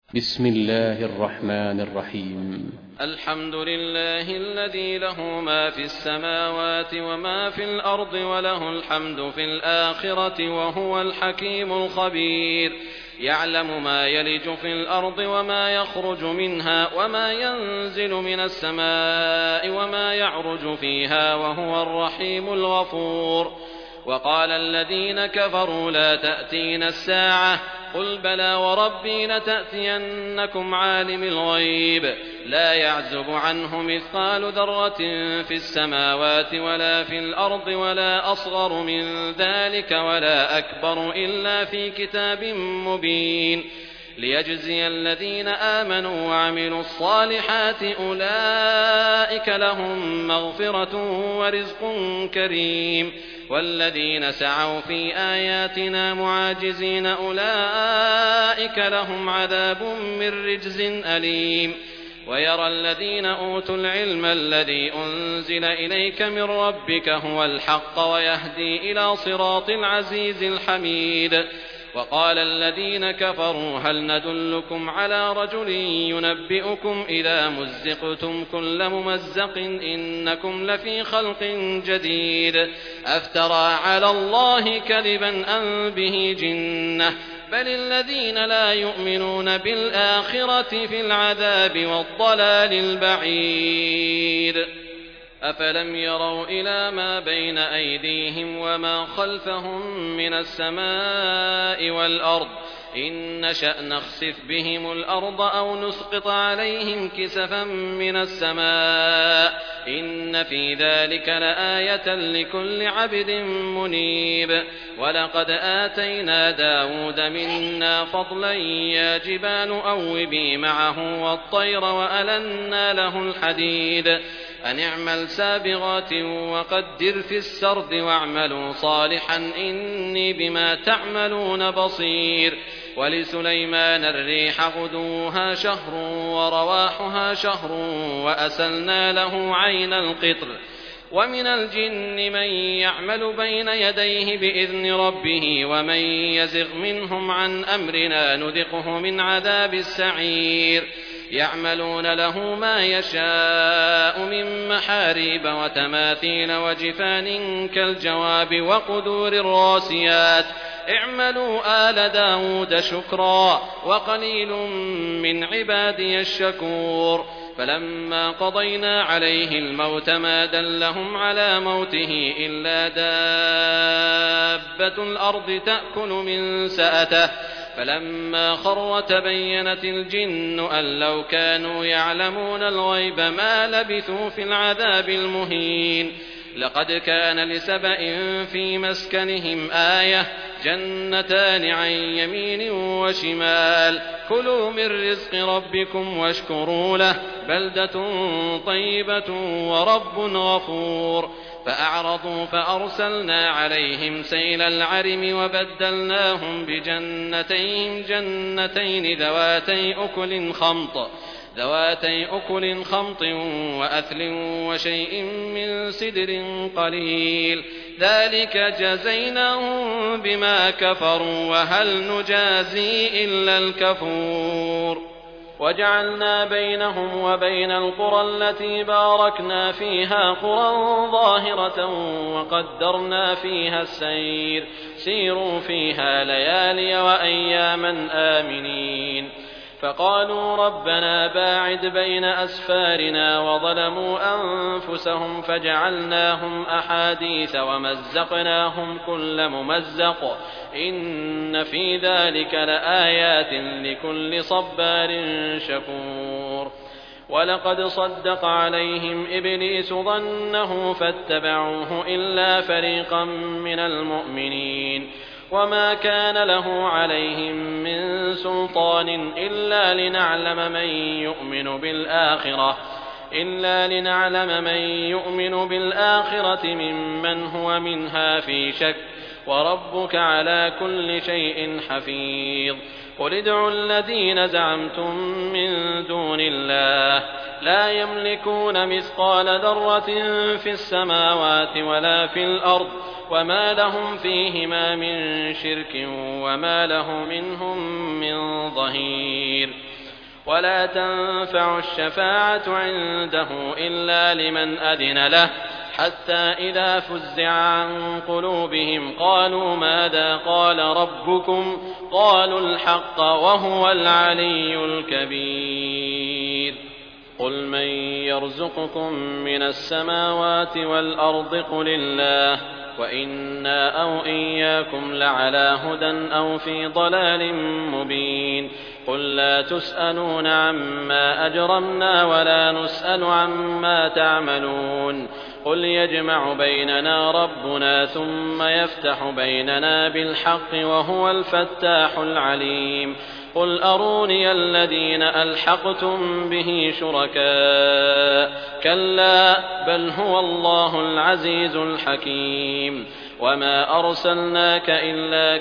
بسم الله الرحمن الرحيم. الحمد لله الذي له ما في السماوات وما في الأرض وله الحمد في الآخرة وهو الحكيم الخبير. يعلم ما يلج في الأرض وما يخرج منها وما ينزل من السماء وما يعرج فيها وهو الرحيم الغفور. وقال الذين كفروا لا تأتينا الساعة قل بلى وربي لتأتينكم عالم الغيب لا يعزب عنه مثقال ذرة في السماوات ولا في الأرض ولا أصغر من ذلك ولا أكبر إلا في كتاب مبين ليجزي الذين آمنوا وعملوا الصالحات أولئك لهم مغفرة ورزق كريم والذين سعوا في آياتنا معاجزين أولئك لهم عذاب من رجز أليم. ويرى الذين أوتوا العلم الذي أنزل إليك من ربك هو الحق ويهدي إلى صراط العزيز الحميد. وقال الذين كفروا هل ندلكم على رجل ينبئكم إذا مزقتم كل ممزق إنكم لفي خلق جديد أفترى على الله كذبا أم به جنة بل الذين لا يؤمنون بالآخرة في العذاب والضلال البعيد. أفلم يروا إلى ما بين أيديهم وما خلفهم من السماء والأرض إن نشأ نخسف بهم الأرض أو نسقط عليهم كسفا من السماء إن في ذلك لآية لكل عبد منيب. ولقد آتينا داود منا فضلا يا جبال أوبي معه والطير وألنا له الحديد أن اعمل سابغات وقدر في السرد واعملوا صالحا إني بما تعملون بصير. ولسليمان الريح غدوها شهر ورواحها شهر وأسلنا له عين القطر. ومن الجن من يعمل بين يديه بإذن ربه ومن يزغ منهم عن أمرنا نذقه من عذاب السعير. يعملون له ما يشاء من محاريب وتماثيل وجفان كالجواب وقدور الراسيات اعملوا آل داود شكرا وقليل من عبادي الشكور. فلما قضينا عليه الموت ما دلهم على موته إلا دابة الأرض تأكل من سأته فلما خر تبينت الجن أن لو كانوا يعلمون الغيب ما لبثوا في العذاب المهين. لقد كان لسبأ في مسكنهم آية جنتان عن يمين وشمال كلوا من رزق ربكم واشكروا له بلدة طيبة ورب غفور. فأعرضوا فأرسلنا عليهم سيل العرم وبدلناهم بجنتين جنتين ذواتي أكل خمط وأثل وشيء من سدر قليل ذلك جزيناهم بما كفروا وهل نجازي إلا الكفور. وجعلنا بينهم وبين القرى التي باركنا فيها قرى ظاهرة وقدرنا فيها السير سيروا فيها ليالي وأياما آمنين. فقالوا ربنا باعد بين أسفارنا وظلموا أنفسهم فجعلناهم أحاديث ومزقناهم كل ممزق إن في ذلك لآيات لكل صبار شكور. ولقد صدق عليهم إبليس ظنه فاتبعوه إلا فريقا من المؤمنين وما كان له عليهم من سلطان إلا لنعلم من يؤمن بالآخرة ممن هو منها في شك وربك على كل شيء حفيظ. قل ادعوا الذين زعمتم من دون الله لا يملكون مثقال ذرة في السماوات ولا في الأرض وما لهم فيهما من شرك وما له منهم من ظهير. ولا تنفع الشفاعة عنده إلا لمن أذن له حتى إذا فزع عن قلوبهم قالوا ماذا قال ربكم قالوا الحق وهو العلي الكبير قل من يرزقكم من السماوات والأرض قل الله وإنا أو إياكم لعلى هدى أو في ضلال مبين قل لا تسألون عما أجرمنا ولا نسأل عما تعملون قل يجمع بيننا ربنا ثم يفتح بيننا بالحق وهو الفتاح العليم قل أروني الذين ألحقتم به شركاء كلا بل هو الله العزيز الحكيم وما أرسلناك إلا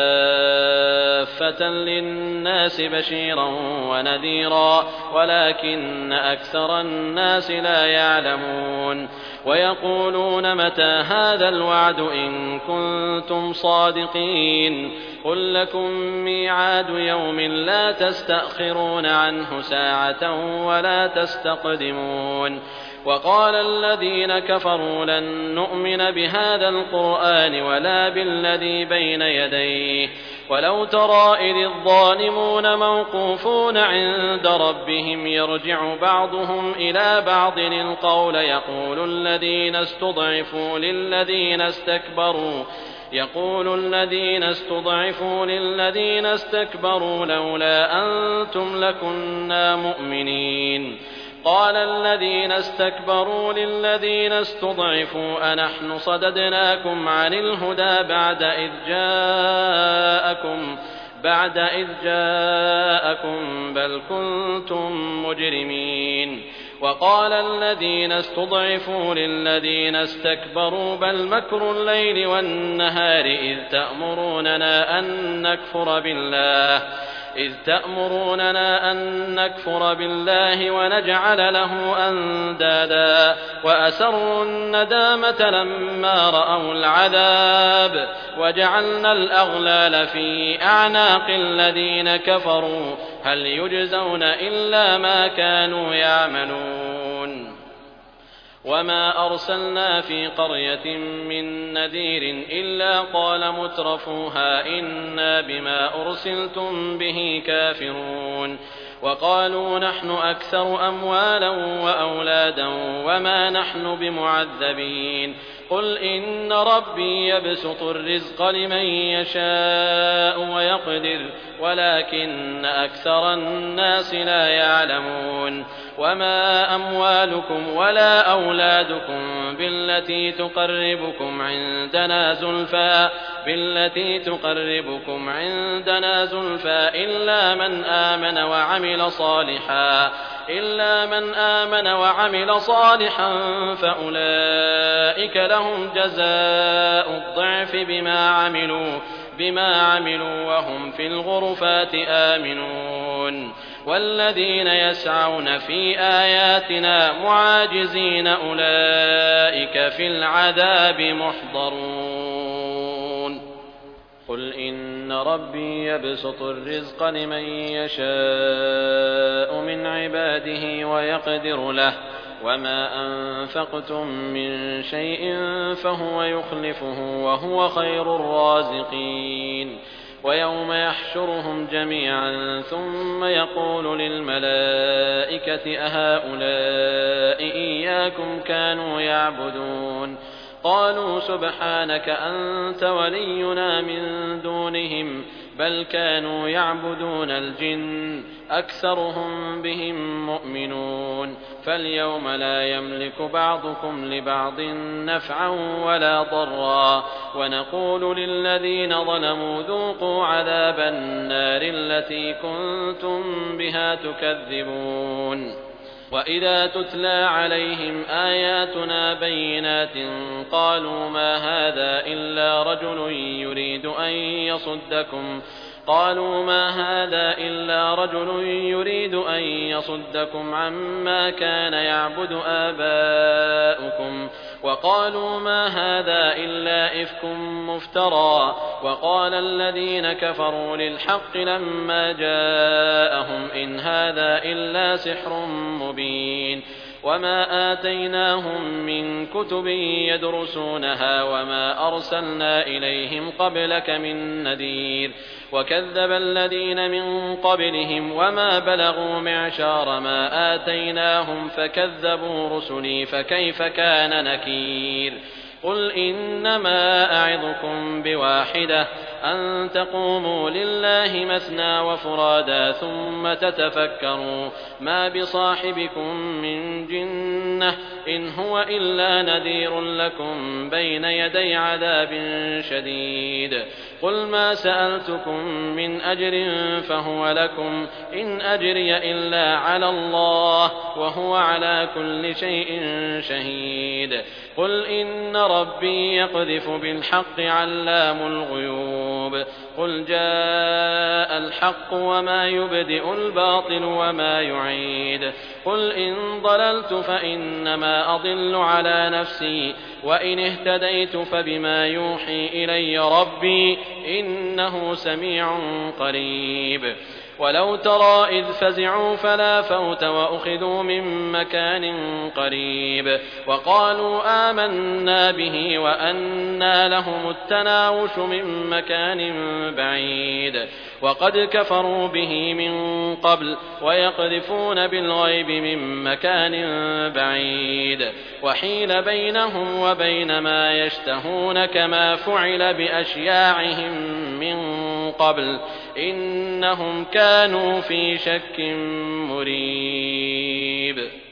كافة للناس بشيرا ونذيرا ولكن أكثر الناس لا يعلمون ويقولون متى هذا الوعد إن كنتم صادقين قل لكم ميعاد يوم لا تستأخرون عنه ساعة ولا تستقدمون وقال الذين كفروا لن نؤمن بهذا القرآن ولا بالذي بين يديه ولو ترى إذ الظالمون موقوفون عند ربهم يرجع بعضهم إلى بعض القول يقول الذين استضعفوا للذين استكبروا لولا أنتم لكنا مؤمنين قال الذين استكبروا للذين استضعفوا أنحن صددناكم عن الهدى بعد إذ جاءكم بل كنتم مجرمين وقال الذين استضعفوا للذين استكبروا بل مكر الليل والنهار إذ تأمروننا أن نكفر بالله ونجعل له أندادا وأسروا الندامة لما رأوا العذاب وجعلنا الأغلال في أعناق الذين كفروا هل يجزون إلا ما كانوا يعملون وما أرسلنا في قرية من نذير إلا قال مترفوها إنا بما أرسلتم به كافرون وقالوا نحن أكثر أموالا وأولادا وما نحن بمعذبين قل إن ربي يبسط الرزق لمن يشاء ويقدر ولكن أكثر الناس لا يعلمون وما أموالكم ولا أولادكم بالتي تقربكم عندنا زلفى إلا من آمن وعمل صالحا فأولئك لهم جزاء الضعف بما عملوا وهم في الغرفات آمنون والذين يسعون في آياتنا معاجزين أولئك في العذاب محضرون قل إن ربي يبسط الرزق لمن يشاء من عباده ويقدر له وما أنفقتم من شيء فهو يخلفه وهو خير الرازقين ويوم يحشرهم جميعا ثم يقول للملائكة أهؤلاء إياكم كانوا يعبدون قالوا سبحانك أنت ولينا من دونهم بل كانوا يعبدون الجن أكثرهم بهم مؤمنون فاليوم لا يملك بعضكم لبعض نفعا ولا ضرا ونقول للذين ظلموا ذوقوا عذاب النار التي كنتم بها تكذبون وإذا تتلى عليهم آياتنا بينات قالوا ما هذا إلا رجل يريد أن قالوا ما هذا إلا رجل يريد أن يصدكم عما كان يعبد آباؤكم وقالوا ما هذا إلا إفك مفترى وقال الذين كفروا للحق لما جاءهم إن هذا إلا سحر مبين وما آتيناهم من كتب يدرسونها وما أرسلنا إليهم قبلك من نذير وكذب الذين من قبلهم وما بلغوا معشار ما آتيناهم فكذبوا رسلي فكيف كان نكير قل إنما أعظكم بواحدة أن تقوموا لله مثنى وفرادا ثم تتفكروا ما بصاحبكم من جنة إن هو إلا نذير لكم بين يدي عذاب شديد قل ما سألتكم من أجر فهو لكم إن أجري إلا على الله وهو على كل شيء شهيد قل إن ربي يقذف بالحق علام الغيوب قل جاء الحق وما يبدئ الباطل وما يعيد قل إن ضللت فإنما أضل على نفسي وإن اهتديت فبما يوحي إلي ربي إنه سميع قريب ولو ترى إذ فزعوا فلا فوت وأخذوا من مكان قريب وقالوا آمنا به وأنى لهم التناوش من مكان بعيد وقد كفروا به من قبل ويقذفون بالغيب من مكان بعيد وحيل بينهم وبين ما يشتهون كما فعل بأشياعهم من قبل إنهم كانوا في شك مريب